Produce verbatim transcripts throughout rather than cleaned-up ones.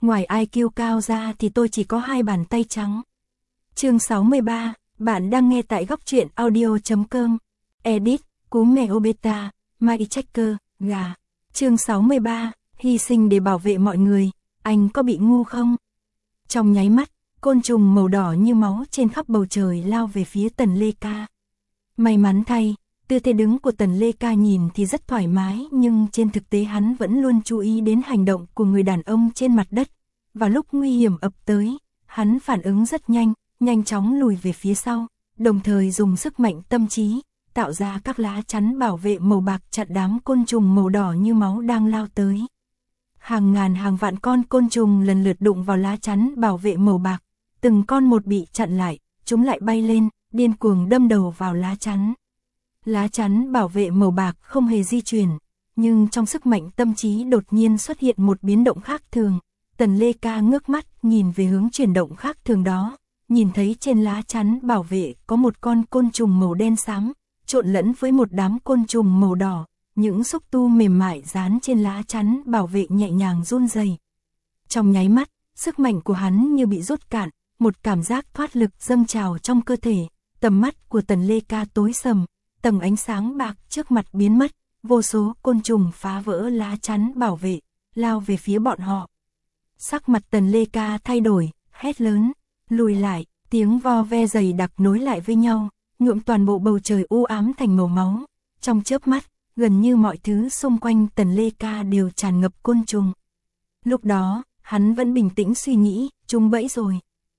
ngoài i kiu cao ra thì tôi chỉ có hai bàn tay trắng. Chương sáu mươi ba, bạn đang nghe tại góc truyện audio chấm com. Edit, cú mèo beta, Mike Checker, gà. Chương sáu mươi ba, hy sinh để bảo vệ mọi người, anh có bị ngu không? Trong nháy mắt, côn trùng màu đỏ như máu trên khắp bầu trời lao về phía Tần Lê Ca. May mắn thay, tư thế đứng của Tần Lê Ca nhìn thì rất thoải mái, nhưng trên thực tế hắn vẫn luôn chú ý đến hành động của người đàn ông trên mặt đất. Và lúc nguy hiểm ập tới, hắn phản ứng rất nhanh, nhanh chóng lùi về phía sau, đồng thời dùng sức mạnh tâm trí, tạo ra các lá chắn bảo vệ màu bạc chặn đám côn trùng màu đỏ như máu đang lao tới. Hàng ngàn hàng vạn con côn trùng lần lượt đụng vào lá chắn bảo vệ màu bạc, từng con một bị chặn lại, chúng lại bay lên, điên cuồng đâm đầu vào lá chắn. Lá chắn bảo vệ màu bạc không hề di chuyển, nhưng trong sức mạnh tâm trí đột nhiên xuất hiện một biến động khác thường. Tần Lê Ca ngước mắt nhìn về hướng chuyển động khác thường đó, nhìn thấy trên lá chắn bảo vệ có một con côn trùng màu đen xám, trộn lẫn với một đám côn trùng màu đỏ, những xúc tu mềm mại dán trên lá chắn bảo vệ nhẹ nhàng run rẩy. Trong nháy mắt, sức mạnh của hắn như bị rút cạn, một cảm giác thoát lực dâng trào trong cơ thể, tầm mắt của Tần Lê Ca tối sầm, tầng ánh sáng bạc trước mặt biến mất, vô số côn trùng phá vỡ lá chắn bảo vệ, lao về phía bọn họ. Sắc mặt Tần Lê Ca thay đổi, hét lớn, lùi lại, tiếng vo ve dày đặc nối lại với nhau, nhuộm toàn bộ bầu trời u ám thành màu máu. Trong chớp mắt, gần như mọi thứ xung quanh Tần Lê Ca đều tràn ngập côn trùng. Lúc đó, hắn vẫn bình tĩnh suy nghĩ, trúng bẫy rồi.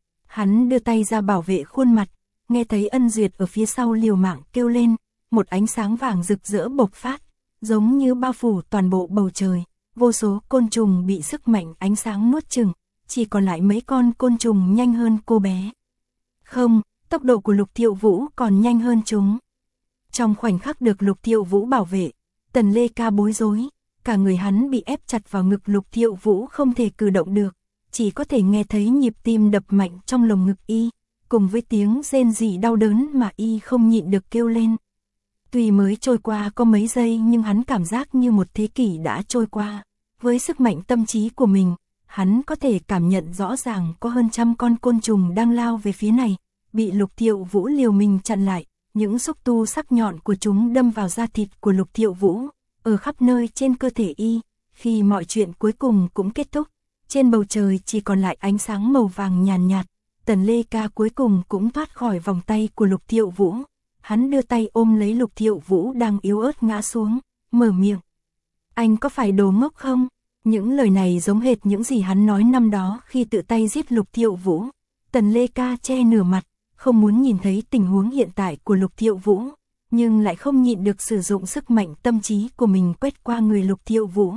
Hắn đưa tay ra bảo vệ khuôn mặt, nghe thấy Ân Duyệt ở phía sau liều mạng kêu lên, một ánh sáng vàng rực rỡ bộc phát, giống như bao phủ toàn bộ bầu trời. Vô số côn trùng bị sức mạnh ánh sáng nuốt chửng, chỉ còn lại mấy con côn trùng nhanh hơn cô bé. Không, tốc độ của Lục Thiệu Vũ còn nhanh hơn chúng. Trong khoảnh khắc được Lục Thiệu Vũ bảo vệ, Tần Lê Ca bối rối, cả người hắn bị ép chặt vào ngực Lục Thiệu Vũ không thể cử động được, chỉ có thể nghe thấy nhịp tim đập mạnh trong lồng ngực y, cùng với tiếng rên rỉ đau đớn mà y không nhịn được kêu lên. Tuy mới trôi qua có mấy giây nhưng hắn cảm giác như một thế kỷ đã trôi qua. Với sức mạnh tâm trí của mình, hắn có thể cảm nhận rõ ràng có hơn trăm con côn trùng đang lao về phía này, bị Lục Thiệu Vũ liều mình chặn lại, những xúc tu sắc nhọn của chúng đâm vào da thịt của Lục Thiệu Vũ, ở khắp nơi trên cơ thể y. Khi mọi chuyện cuối cùng cũng kết thúc, trên bầu trời chỉ còn lại ánh sáng màu vàng nhàn nhạt, Tần Lê Ca cuối cùng cũng thoát khỏi vòng tay của Lục Thiệu Vũ. Hắn đưa tay ôm lấy Lục Thiệu Vũ đang yếu ớt ngã xuống, mở miệng. Anh có phải đồ ngốc không? Những lời này giống hệt những gì hắn nói năm đó khi tự tay giết Lục Thiệu Vũ. Tần Lê Ca che nửa mặt, không muốn nhìn thấy tình huống hiện tại của Lục Thiệu Vũ, nhưng lại không nhịn được sử dụng sức mạnh tâm trí của mình quét qua người Lục Thiệu Vũ.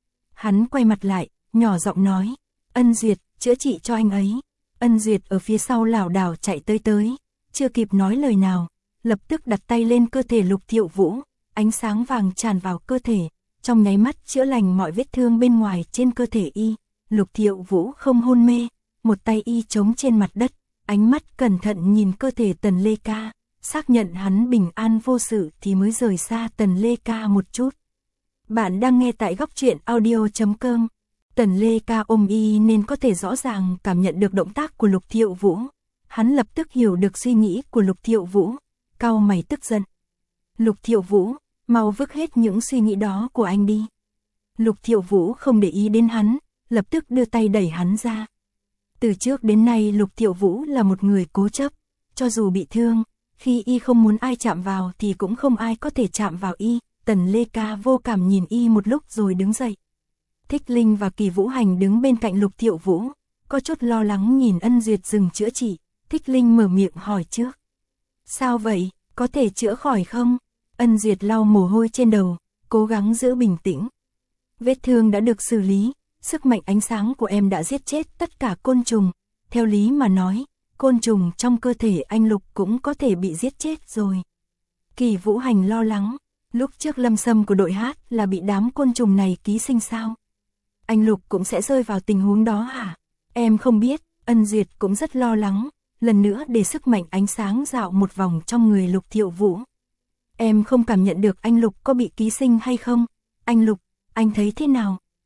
Hắn quay mặt lại, nhỏ giọng nói, Ân Duyệt, chữa trị cho anh ấy. Ân Duyệt ở phía sau lảo đảo chạy tới tới, chưa kịp nói lời nào, lập tức đặt tay lên cơ thể Lục Thiệu Vũ, ánh sáng vàng tràn vào cơ thể, trong nháy mắt chữa lành mọi vết thương bên ngoài trên cơ thể y. Lục Thiệu Vũ không hôn mê, một tay y chống trên mặt đất, ánh mắt cẩn thận nhìn cơ thể Tần Lê Ca, xác nhận hắn bình an vô sự thì mới rời xa Tần Lê Ca một chút. Bạn đang nghe tại góc truyện audio chấm com. Tần Lê Ca ôm y nên có thể rõ ràng cảm nhận được động tác của Lục Thiệu Vũ. Hắn lập tức hiểu được suy nghĩ của Lục Thiệu Vũ, cau mày tức giận. Lục Thiệu Vũ, mau vứt hết những suy nghĩ đó của anh đi. Lục Thiệu Vũ không để ý đến hắn, lập tức đưa tay đẩy hắn ra. Từ trước đến nay Lục Thiệu Vũ là một người cố chấp, cho dù bị thương, khi y không muốn ai chạm vào thì cũng không ai có thể chạm vào y. Tần Lê Ca vô cảm nhìn y một lúc rồi đứng dậy. Thích Linh và Kỳ Vũ Hành đứng bên cạnh Lục Thiệu Vũ, có chút lo lắng nhìn Ân Duyệt dừng chữa trị. Thích Linh mở miệng hỏi trước. Sao vậy, có thể chữa khỏi không? Ân Duyệt lau mồ hôi trên đầu, cố gắng giữ bình tĩnh. Vết thương đã được xử lý, sức mạnh ánh sáng của em đã giết chết tất cả côn trùng. Theo lý mà nói, côn trùng trong cơ thể anh Lục cũng có thể bị giết chết rồi. Kỳ Vũ Hành lo lắng, lúc trước lâm sâm của đội hát là bị đám côn trùng này ký sinh sao? Anh Lục cũng sẽ rơi vào tình huống đó hả? Em không biết. Ân Duyệt cũng rất lo lắng, lần nữa để sức mạnh ánh sáng dạo một vòng trong người Lục Thiệu Vũ. Em không cảm nhận được anh Lục có bị ký sinh hay không? Anh Lục, anh thấy thế nào?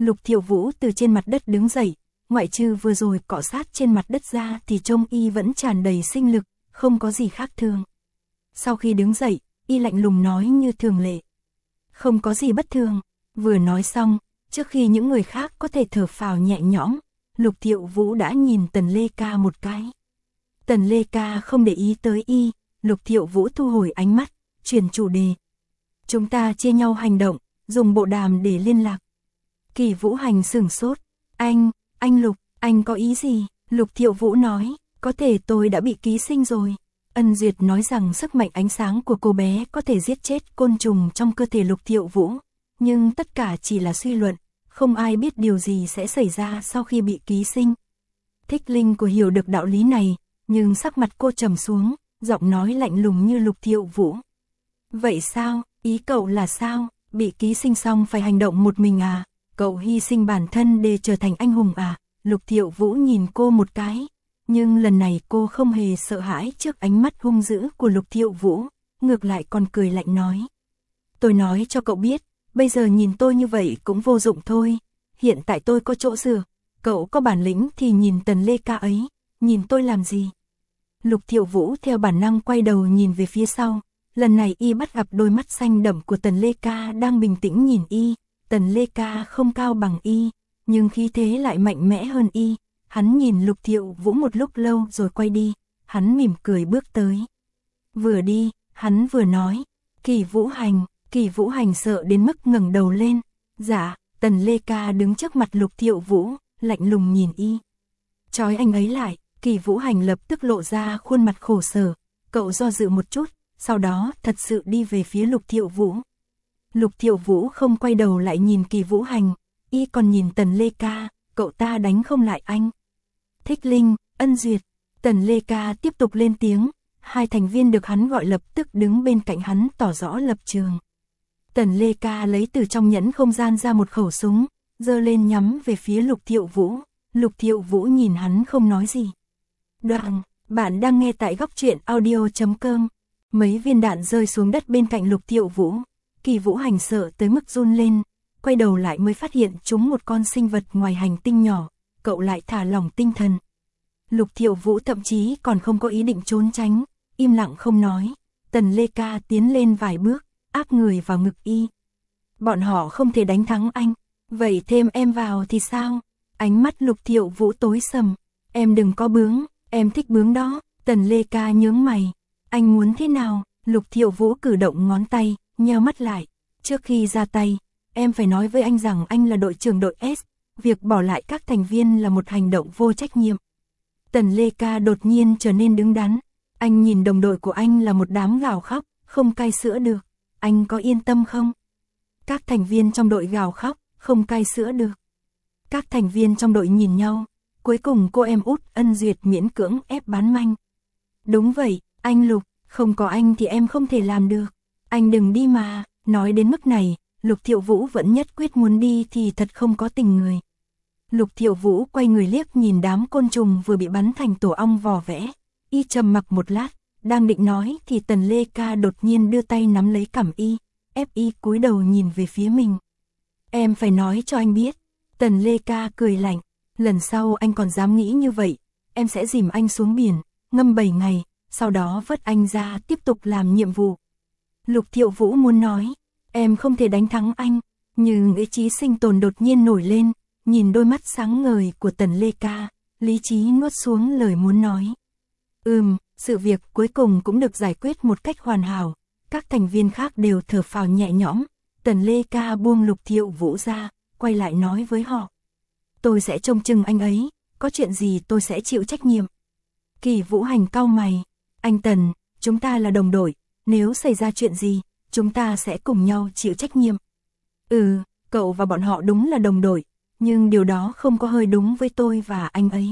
Lục Thiệu Vũ từ trên mặt đất đứng dậy, ngoại trừ vừa rồi cọ sát trên mặt đất ra thì trông y vẫn tràn đầy sinh lực, không có gì khác thường. Sau khi đứng dậy, y lạnh lùng nói như thường lệ. Không có gì bất thường. Vừa nói xong, trước khi những người khác có thể thở phào nhẹ nhõm, Lục Thiệu Vũ đã nhìn Tần Lê Ca một cái. Tần Lê Ca không để ý tới y, Lục Thiệu Vũ thu hồi ánh mắt, chuyển chủ đề. Chúng ta chia nhau hành động, dùng bộ đàm để liên lạc. Kỳ Vũ Hành sửng sốt. Anh, anh Lục, anh có ý gì? Lục Thiệu Vũ nói, có thể tôi đã bị ký sinh rồi. Ân Duyệt nói rằng sức mạnh ánh sáng của cô bé có thể giết chết côn trùng trong cơ thể Lục Thiệu Vũ. Nhưng tất cả chỉ là suy luận, không ai biết điều gì sẽ xảy ra sau khi bị ký sinh. Thích Linh của hiểu được đạo lý này, nhưng sắc mặt cô trầm xuống, giọng nói lạnh lùng như Lục Thiệu Vũ. Vậy sao, ý cậu là sao, bị ký sinh xong phải hành động một mình à, cậu hy sinh bản thân để trở thành anh hùng à? Lục Thiệu Vũ nhìn cô một cái, nhưng lần này cô không hề sợ hãi trước ánh mắt hung dữ của Lục Thiệu Vũ, ngược lại còn cười lạnh nói. Tôi nói cho cậu biết, bây giờ nhìn tôi như vậy cũng vô dụng thôi, hiện tại tôi có chỗ dựa, cậu có bản lĩnh thì nhìn Tần Lê Ca ấy, nhìn tôi làm gì? Lục Thiệu Vũ theo bản năng quay đầu nhìn về phía sau, lần này y bắt gặp đôi mắt xanh đậm của Tần Lê Ca đang bình tĩnh nhìn y. Tần Lê Ca không cao bằng y, nhưng khí thế lại mạnh mẽ hơn y. Hắn nhìn Lục Thiệu Vũ một lúc lâu rồi quay đi, hắn mỉm cười bước tới. Vừa đi, hắn vừa nói, Kỳ Vũ Hành, Kỳ Vũ Hành sợ đến mức ngẩng đầu lên. Dạ, Tần Lê Ca đứng trước mặt Lục Thiệu Vũ, lạnh lùng nhìn y. Trói anh ấy lại, Kỳ Vũ Hành lập tức lộ ra khuôn mặt khổ sở, cậu do dự một chút, sau đó thật sự đi về phía Lục Thiệu Vũ. Lục Thiệu Vũ không quay đầu lại nhìn Kỳ Vũ Hành, y còn nhìn Tần Lê Ca, cậu ta đánh không lại anh. Thích Linh, Ân Duyệt, Tần Lê Ca tiếp tục lên tiếng, hai thành viên được hắn gọi lập tức đứng bên cạnh hắn tỏ rõ lập trường. Tần Lê Ca lấy từ trong nhẫn không gian ra một khẩu súng, giơ lên nhắm về phía Lục Thiệu Vũ. Lục Thiệu Vũ nhìn hắn không nói gì. Đoạn, bạn đang nghe tại góc truyện audio chấm com. Mấy viên đạn rơi xuống đất bên cạnh Lục Thiệu Vũ. Kỳ Vũ Hành sợ tới mức run lên, quay đầu lại mới phát hiện chúng một con sinh vật ngoài hành tinh nhỏ, cậu lại thả lỏng tinh thần. Lục Thiệu Vũ thậm chí còn không có ý định trốn tránh, im lặng không nói. Tần Lê Ca tiến lên vài bước, áp người vào ngực y. Bọn họ không thể đánh thắng anh, vậy thêm em vào thì sao? Ánh mắt Lục Thiệu Vũ tối sầm, em đừng có bướng, em thích bướng đó. Tần Lê Ca nhướng mày, anh muốn thế nào? Lục Thiệu Vũ cử động ngón tay, nheo mắt lại. Trước khi ra tay, em phải nói với anh rằng anh là đội trưởng đội S, việc bỏ lại các thành viên là một hành động vô trách nhiệm. Tần Lê Ca đột nhiên trở nên đứng đắn, anh nhìn đồng đội của anh là một đám gào khóc, không cai sữa được, anh có yên tâm không? Các thành viên trong đội gào khóc, không cai sữa được. Các thành viên trong đội nhìn nhau, cuối cùng cô em út Ân Duyệt miễn cưỡng ép bán manh. Đúng vậy, anh Lục, không có anh thì em không thể làm được. Anh đừng đi mà, nói đến mức này, Lục Thiệu Vũ vẫn nhất quyết muốn đi thì thật không có tình người. Lục Thiệu Vũ quay người liếc nhìn đám côn trùng vừa bị bắn thành tổ ong vò vẽ. Y trầm mặc một lát, đang định nói thì Tần Lê Ca đột nhiên đưa tay nắm lấy cằm y, ép y cúi đầu nhìn về phía mình. Em phải nói cho anh biết. Tần Lê Ca cười lạnh, lần sau anh còn dám nghĩ như vậy, em sẽ dìm anh xuống biển, ngâm bảy ngày, sau đó vớt anh ra tiếp tục làm nhiệm vụ. Lục Thiệu Vũ muốn nói, em không thể đánh thắng anh, nhưng ý chí sinh tồn đột nhiên nổi lên, nhìn đôi mắt sáng ngời của Tần Lê Ca, lý trí nuốt xuống lời muốn nói. Ừm, sự việc cuối cùng cũng được giải quyết một cách hoàn hảo, các thành viên khác đều thở phào nhẹ nhõm. Tần Lê Ca buông Lục Thiệu Vũ ra, quay lại nói với họ. Tôi sẽ trông chừng anh ấy, có chuyện gì tôi sẽ chịu trách nhiệm. Kỳ Vũ Hành cau mày, anh Tần, chúng ta là đồng đội, nếu xảy ra chuyện gì, chúng ta sẽ cùng nhau chịu trách nhiệm. Ừ, cậu và bọn họ đúng là đồng đội, nhưng điều đó không có hơi đúng với tôi và anh ấy.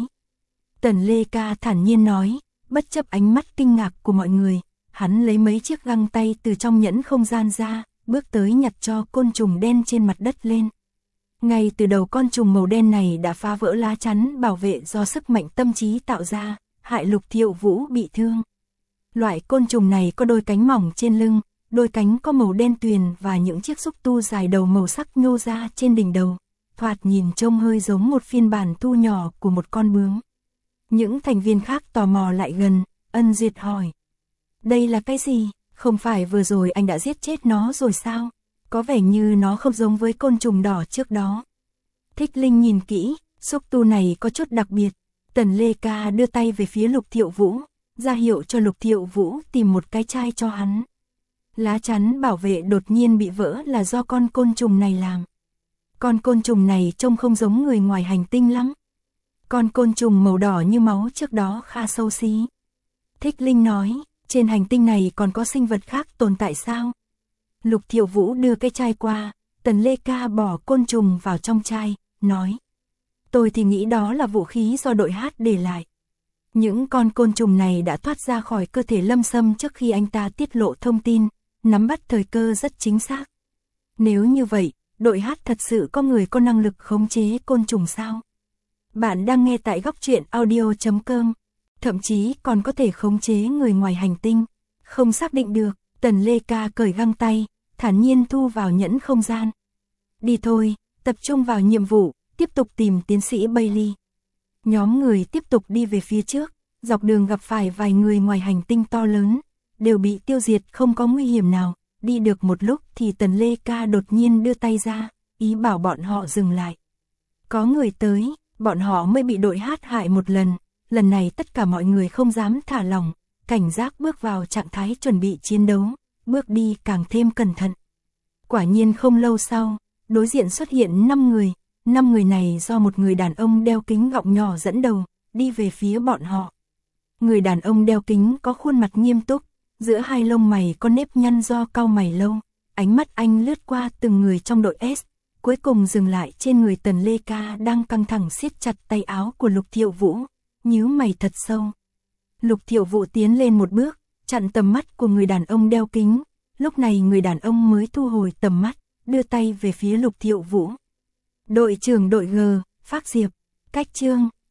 Tần Lê Ca thản nhiên nói, bất chấp ánh mắt kinh ngạc của mọi người, hắn lấy mấy chiếc găng tay từ trong nhẫn không gian ra, bước tới nhặt cho côn trùng đen trên mặt đất lên. Ngay từ đầu con trùng màu đen này đã phá vỡ lá chắn bảo vệ do sức mạnh tâm trí tạo ra, hại Lục Thiệu Vũ bị thương. Loại côn trùng này có đôi cánh mỏng trên lưng, đôi cánh có màu đen tuyền và những chiếc xúc tu dài đầu màu sắc nhô ra trên đỉnh đầu. thoạt nhìn trông hơi giống một phiên bản thu nhỏ của một con bướm. Những thành viên khác tò mò lại gần, Ân Duyệt hỏi. Đây là cái gì? Không phải vừa rồi anh đã giết chết nó rồi sao? Có vẻ như nó không giống với côn trùng đỏ trước đó. Thích Linh nhìn kỹ, xúc tu này có chút đặc biệt. Tần Lê Ca đưa tay về phía Lục Thiệu Vũ, ra hiệu cho Lục Thiệu Vũ tìm một cái chai cho hắn. Lá chắn bảo vệ đột nhiên bị vỡ là do con côn trùng này làm. Con côn trùng này trông không giống người ngoài hành tinh lắm. Con côn trùng màu đỏ như máu trước đó khá xấu xí. Thích Linh nói, trên hành tinh này còn có sinh vật khác tồn tại sao? Lục Thiệu Vũ đưa cái chai qua, Tần Lê Ca bỏ côn trùng vào trong chai, nói. Tôi thì nghĩ đó là vũ khí do đội hát để lại. Những con côn trùng này đã thoát ra khỏi cơ thể Lâm Sâm trước khi anh ta tiết lộ thông tin, nắm bắt thời cơ rất chính xác. Nếu như vậy, đội hát thật sự có người có năng lực khống chế côn trùng sao? Bạn đang nghe tại góc truyện audio chấm com, thậm chí còn có thể khống chế người ngoài hành tinh. Không xác định được, Tần Lê Ca cởi găng tay, thản nhiên thu vào nhẫn không gian. Đi thôi, tập trung vào nhiệm vụ, tiếp tục tìm tiến sĩ Bailey. Nhóm người tiếp tục đi về phía trước, dọc đường gặp phải vài người ngoài hành tinh to lớn, đều bị tiêu diệt không có nguy hiểm nào. Đi được một lúc thì Tần Lê Ca đột nhiên đưa tay ra, ý bảo bọn họ dừng lại. Có người tới, bọn họ mới bị đội hát hại một lần, lần này tất cả mọi người không dám thả lỏng, cảnh giác bước vào trạng thái chuẩn bị chiến đấu, bước đi càng thêm cẩn thận. Quả nhiên không lâu sau, đối diện xuất hiện năm người, năm người này do một người đàn ông đeo kính gọng nhỏ dẫn đầu, đi về phía bọn họ. Người đàn ông đeo kính có khuôn mặt nghiêm túc, giữa hai lông mày có nếp nhăn do cau mày lâu, ánh mắt anh lướt qua từng người trong đội S, cuối cùng dừng lại trên người Tần Lê Ca đang căng thẳng siết chặt tay áo của Lục Thiệu Vũ, nhíu mày thật sâu. Lục Thiệu Vũ tiến lên một bước, chặn tầm mắt của người đàn ông đeo kính, lúc này người đàn ông mới thu hồi tầm mắt, đưa tay về phía Lục Thiệu Vũ. Đội trưởng đội G, Phác Diệp, cách chương,